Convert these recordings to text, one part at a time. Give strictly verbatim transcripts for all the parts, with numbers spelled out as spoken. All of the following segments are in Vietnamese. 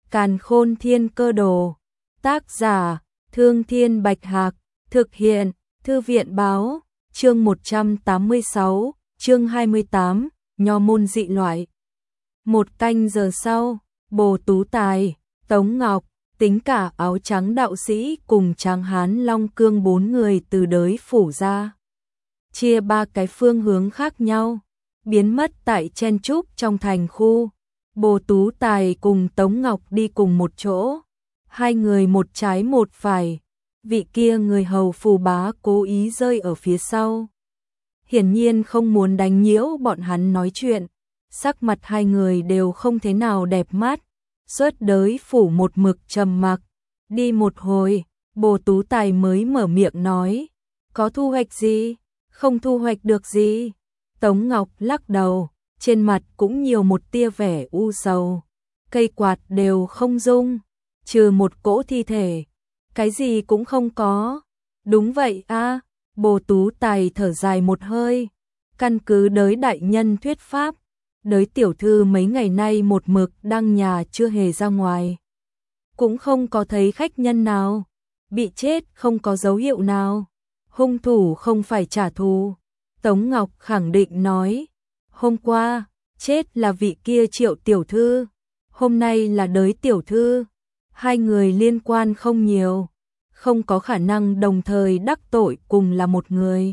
Càn Khôn Thiên Cơ Đồ. Tác giả: Thương Thiên Bạch Hạc. Thực hiện: Thư viện Báo. Chương một trăm tám mươi sáu, chương hai mươi tám, Nho môn dị loại. Một canh giờ sau, Bồ Tú Tài, Tống Ngọc, tính cả áo trắng đạo sĩ cùng Tráng Hán Long Cương bốn người từ đới phủ ra. Chia ba cái phương hướng khác nhau, biến mất tại chen chúc trong thành khu. Bồ Tú Tài cùng Tống Ngọc đi cùng một chỗ, hai người một trái một phải, vị kia người hầu phù bá cố ý rơi ở phía sau. Hiển nhiên không muốn đánh nhiễu bọn hắn nói chuyện, sắc mặt hai người đều không thế nào đẹp mắt, suốt đới phủ một mực trầm mặc. Đi một hồi, Bồ Tú Tài mới mở miệng nói, có thu hoạch gì? Không thu hoạch được gì. Tống Ngọc lắc đầu, trên mặt cũng nhiều một tia vẻ u sầu. Cây quạt đều không rung, trừ một cỗ thi thể, cái gì cũng không có. Đúng vậy a. Bồ Tú Tài thở dài một hơi, căn cứ đới đại nhân thuyết pháp, đới tiểu thư mấy ngày nay một mực đang nhà chưa hề ra ngoài. Cũng không có thấy khách nhân nào, bị chết không có dấu hiệu nào, hung thủ không phải trả thù. Tống Ngọc khẳng định nói, hôm qua, chết là vị kia Triệu tiểu thư, hôm nay là đới tiểu thư, hai người liên quan không nhiều, không có khả năng đồng thời đắc tội cùng là một người.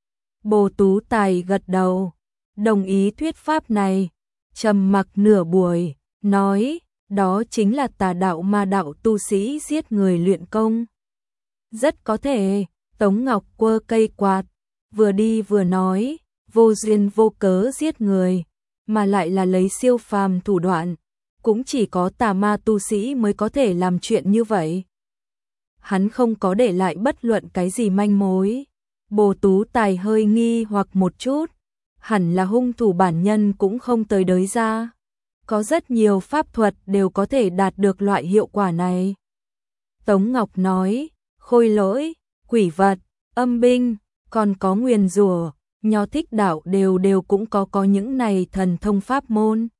Bồ Tú Tài gật đầu, đồng ý thuyết pháp này, trầm mặc nửa buổi, nói, đó chính là tà đạo ma đạo tu sĩ giết người luyện công. Rất có thể. Tống Ngọc quơ cây quạt, vừa đi vừa nói, vô duyên vô cớ giết người, mà lại là lấy siêu phàm thủ đoạn, cũng chỉ có tà ma tu sĩ mới có thể làm chuyện như vậy. Hắn không có để lại bất luận cái gì manh mối. Bồ Tú Tài hơi nghi hoặc một chút, hẳn là hung thủ bản nhân cũng không tới đới ra. Có rất nhiều pháp thuật đều có thể đạt được loại hiệu quả này. Tống Ngọc nói, khôi lỗi, quỷ vật, âm binh, còn có nguyền rủa, Nho Thích đạo đều đều cũng có có những này thần thông pháp môn.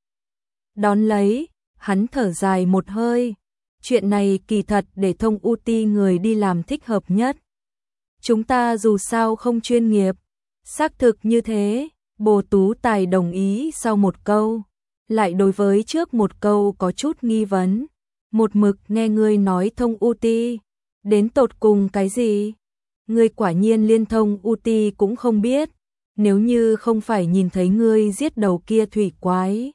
Đón lấy, hắn thở dài một hơi, chuyện này kỳ thật để thông u ti người đi làm thích hợp nhất. Chúng ta dù sao không chuyên nghiệp, xác thực như thế. Bồ Tú Tài đồng ý sau một câu, lại đối với trước một câu có chút nghi vấn. Một mực nghe ngươi nói thông u ti, đến tột cùng cái gì? Ngươi quả nhiên liên thông u ti cũng không biết, nếu như không phải nhìn thấy ngươi giết đầu kia thủy quái,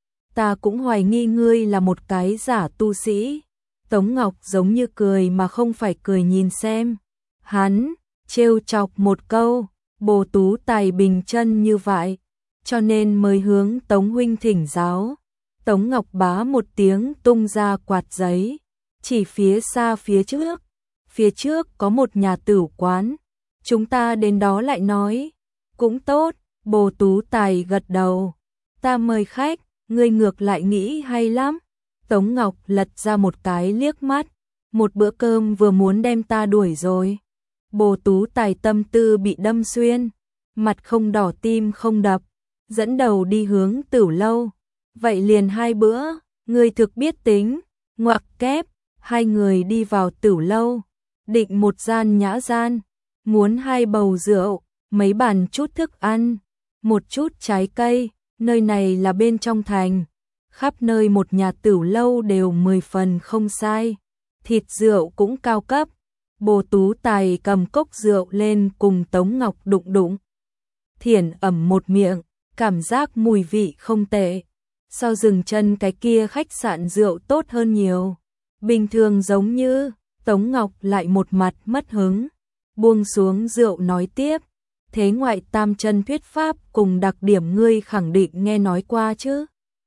ta cũng hoài nghi ngươi là một cái giả tu sĩ. Tống Ngọc giống như cười mà không phải cười nhìn xem. Hắn trêu chọc một câu, Bồ Tú Tài bình chân như vậy, cho nên mới hướng Tống huynh thỉnh giáo. Tống Ngọc bá một tiếng tung ra quạt giấy, chỉ phía xa phía trước. Phía trước có một nhà tửu quán, chúng ta đến đó lại nói. Cũng tốt. Bồ Tú Tài gật đầu, ta mời khách, ngươi ngược lại nghĩ hay lắm. Tống Ngọc lật ra một cái liếc mắt, một bữa cơm vừa muốn đem ta đuổi rồi. Bồ Tú Tài tâm tư bị đâm xuyên, mặt không đỏ tim không đập, dẫn đầu đi hướng tửu lâu. Vậy liền hai bữa, ngươi thực biết tính. Ngoặc kép, hai người đi vào tửu lâu, định một gian nhã gian, muốn hai bầu rượu, mấy bàn chút thức ăn, một chút trái cây. Nơi này là bên trong thành, khắp nơi một nhà tửu lâu đều mười phần không sai, thịt rượu cũng cao cấp. Bồ Tú Tài cầm cốc rượu lên cùng Tống Ngọc đụng đụng, thiển ẩm một miệng, cảm giác mùi vị không tệ, so dừng chân cái kia khách sạn rượu tốt hơn nhiều. Bình thường giống như. Tống Ngọc lại một mặt mất hứng, buông xuống rượu nói tiếp, thế ngoại tam chân thuyết pháp cùng đặc điểm ngươi khẳng định nghe nói qua chứ?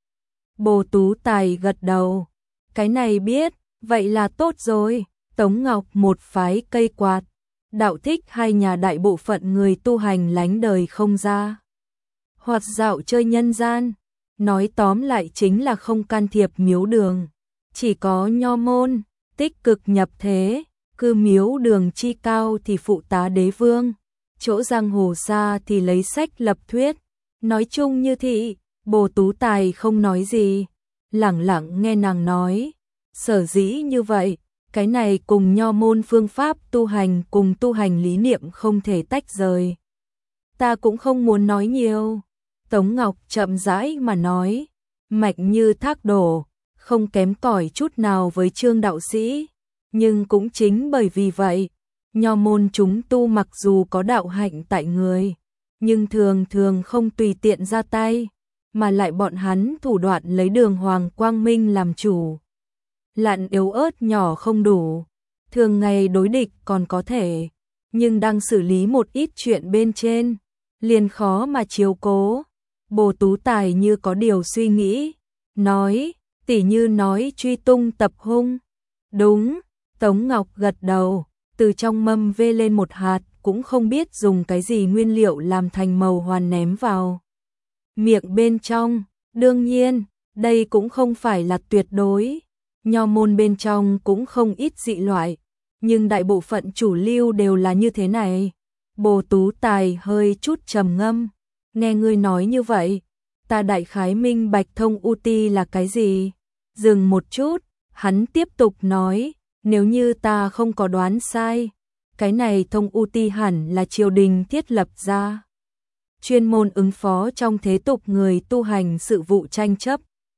Bồ Tú Tài gật đầu, cái này biết, vậy là tốt rồi. Tống Ngọc một phái cây quạt, đạo Thích hai nhà đại bộ phận người tu hành lánh đời không ra, hoặc dạo chơi nhân gian, nói tóm lại chính là không can thiệp miếu đường, chỉ có nho môn tích cực nhập thế, cư miếu đường chi cao thì phụ tá đế vương, chỗ giang hồ xa thì lấy sách lập thuyết. Nói chung như thị. Bồ Tú Tài không nói gì, lẳng lặng nghe nàng nói, Sở dĩ như vậy, cái này cùng nho môn phương pháp tu hành cùng tu hành lý niệm không thể tách rời. Ta cũng không muốn nói nhiều. Tống Ngọc chậm rãi mà nói, mạch như thác đổ, không kém cỏi chút nào với Trương đạo sĩ, nhưng cũng chính bởi vì vậy, nho môn chúng tu mặc dù có đạo hạnh tại người, nhưng thường thường không tùy tiện ra tay, mà lại bọn hắn thủ đoạn lấy đường hoàng quang minh làm chủ. Lạn yếu ớt nhỏ không đủ, thường ngày đối địch còn có thể, nhưng đang xử lý một ít chuyện bên trên, liền khó mà chiếu cố. Bồ Tú Tài như có điều suy nghĩ, nói, tỉ như nói truy tung tập hung. Đúng, Tống Ngọc gật đầu, từ trong mâm vê lên một hạt, cũng không biết dùng cái gì nguyên liệu làm thành màu hoàn ném vào miệng bên trong. Đương nhiên, đây cũng không phải là tuyệt đối, nho môn bên trong cũng không ít dị loại, nhưng đại bộ phận chủ lưu đều là như thế này. Bồ Tú Tài hơi chút trầm ngâm, nghe ngươi nói như vậy, ta đại khái minh bạch thông u ti là cái gì. Dừng một chút, hắn tiếp tục nói, nếu như ta không có đoán sai, cái này thông u ti hẳn là triều đình thiết lập ra, chuyên môn ứng phó trong thế tục người tu hành sự vụ tranh chấp.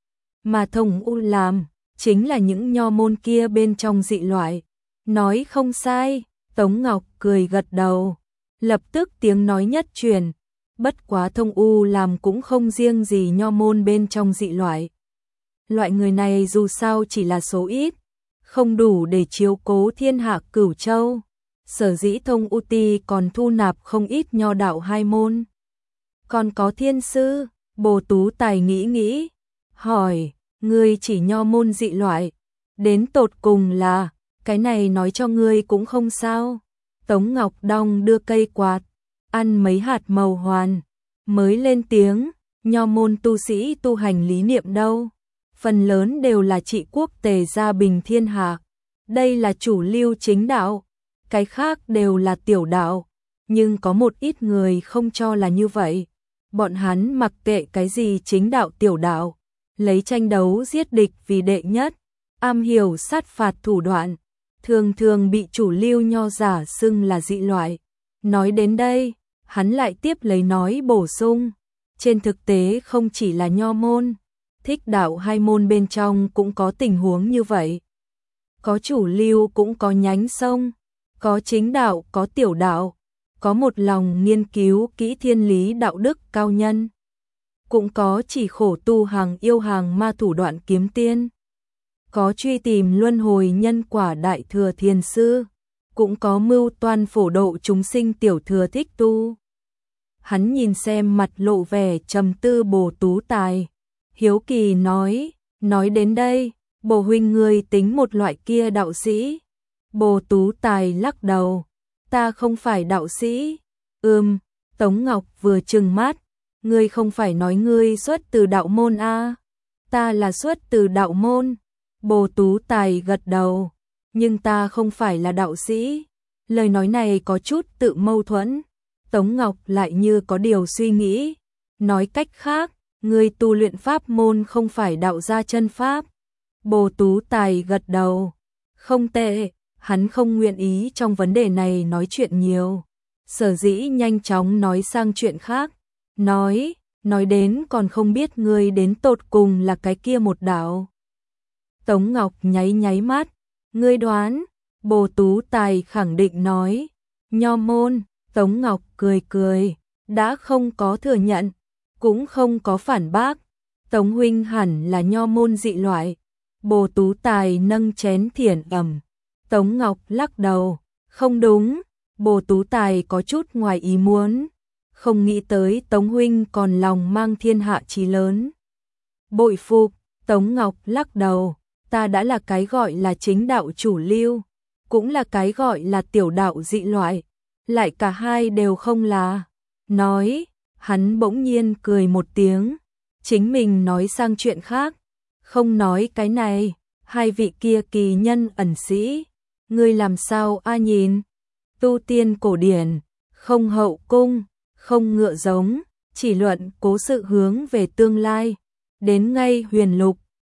Mà thông u làm, chính là những nho môn kia bên trong dị loại. Nói không sai, Tống Ngọc cười gật đầu, lập tức tiếng nói nhất truyền, bất quá thông u làm cũng không riêng gì nho môn bên trong dị loại. Loại người này dù sao chỉ là số ít, không đủ để chiếu cố thiên hạ cửu châu. Sở dĩ thông u ti còn thu nạp không ít nho đạo hai môn. Còn có thiên sư, Bồ Tú Tài nghĩ nghĩ, hỏi, ngươi chỉ nho môn dị loại, đến tột cùng là, cái này nói cho ngươi cũng không sao. Tống Ngọc đong đưa cây quạt, ăn mấy hạt màu hoàn, mới lên tiếng, nho môn tu sĩ tu hành lý niệm đâu, phần lớn đều là trị quốc tề gia bình thiên hạ, đây là chủ lưu chính đạo, cái khác đều là tiểu đạo, nhưng có một ít người không cho là như vậy, bọn hắn mặc kệ cái gì chính đạo tiểu đạo, lấy tranh đấu giết địch vì đệ nhất, am hiểu sát phạt thủ đoạn, thường thường bị chủ lưu nho giả xưng là dị loại. Nói đến đây, hắn lại tiếp lấy nói bổ sung, trên thực tế không chỉ là nho môn, thích đạo hai môn bên trong cũng có tình huống như vậy. Có chủ lưu cũng có nhánh sông, có chính đạo có tiểu đạo, có một lòng nghiên cứu kỹ thiên lý đạo đức cao nhân, cũng có chỉ khổ tu hàng yêu hàng ma thủ đoạn kiếm tiên, có truy tìm luân hồi nhân quả đại thừa thiền sư, cũng có mưu toan phổ độ chúng sinh tiểu thừa thích tu. Hắn nhìn xem mặt lộ vẻ trầm tư Bồ Tú Tài, hiếu kỳ nói, nói đến đây, Bồ huynh ngươi tính một loại kia đạo sĩ. Bồ Tú Tài lắc đầu, ta không phải đạo sĩ. Ừm, Tống Ngọc vừa trừng mắt, ngươi không phải nói ngươi xuất từ đạo môn a? À? Ta là xuất từ đạo môn. Bồ Tú Tài gật đầu, nhưng ta không phải là đạo sĩ. Lời nói này có chút tự mâu thuẫn. Tống Ngọc lại như có điều suy nghĩ, nói cách khác, ngươi tu luyện pháp môn không phải đạo gia chân pháp. Bồ Tú Tài gật đầu, không tệ, hắn không nguyện ý trong vấn đề này nói chuyện nhiều. Sở dĩ nhanh chóng nói sang chuyện khác, nói, nói đến còn không biết ngươi đến tột cùng là cái kia một đạo. Tống Ngọc nháy nháy mắt, ngươi đoán, Bồ Tú Tài khẳng định nói, nho môn. Tống Ngọc cười cười, đã không có thừa nhận, cũng không có phản bác. Tống huynh hẳn là nho môn dị loại. Bồ Tú Tài nâng chén thiền ẩm. Tống Ngọc lắc đầu, không đúng. Bồ Tú Tài có chút ngoài ý muốn, không nghĩ tới Tống huynh còn lòng mang thiên hạ chí lớn. Bội phục. Tống Ngọc lắc đầu, ta đã là cái gọi là chính đạo chủ lưu, cũng là cái gọi là tiểu đạo dị loại. Lại cả hai đều không là. Nói, hắn bỗng nhiên cười một tiếng, chính mình nói sang chuyện khác, không nói cái này, hai vị kia kỳ nhân ẩn sĩ, ngươi làm sao a nhìn, tu tiên cổ điển, không hậu cung, không ngựa giống, chỉ luận cố sự hướng về tương lai, đến ngay huyền lục,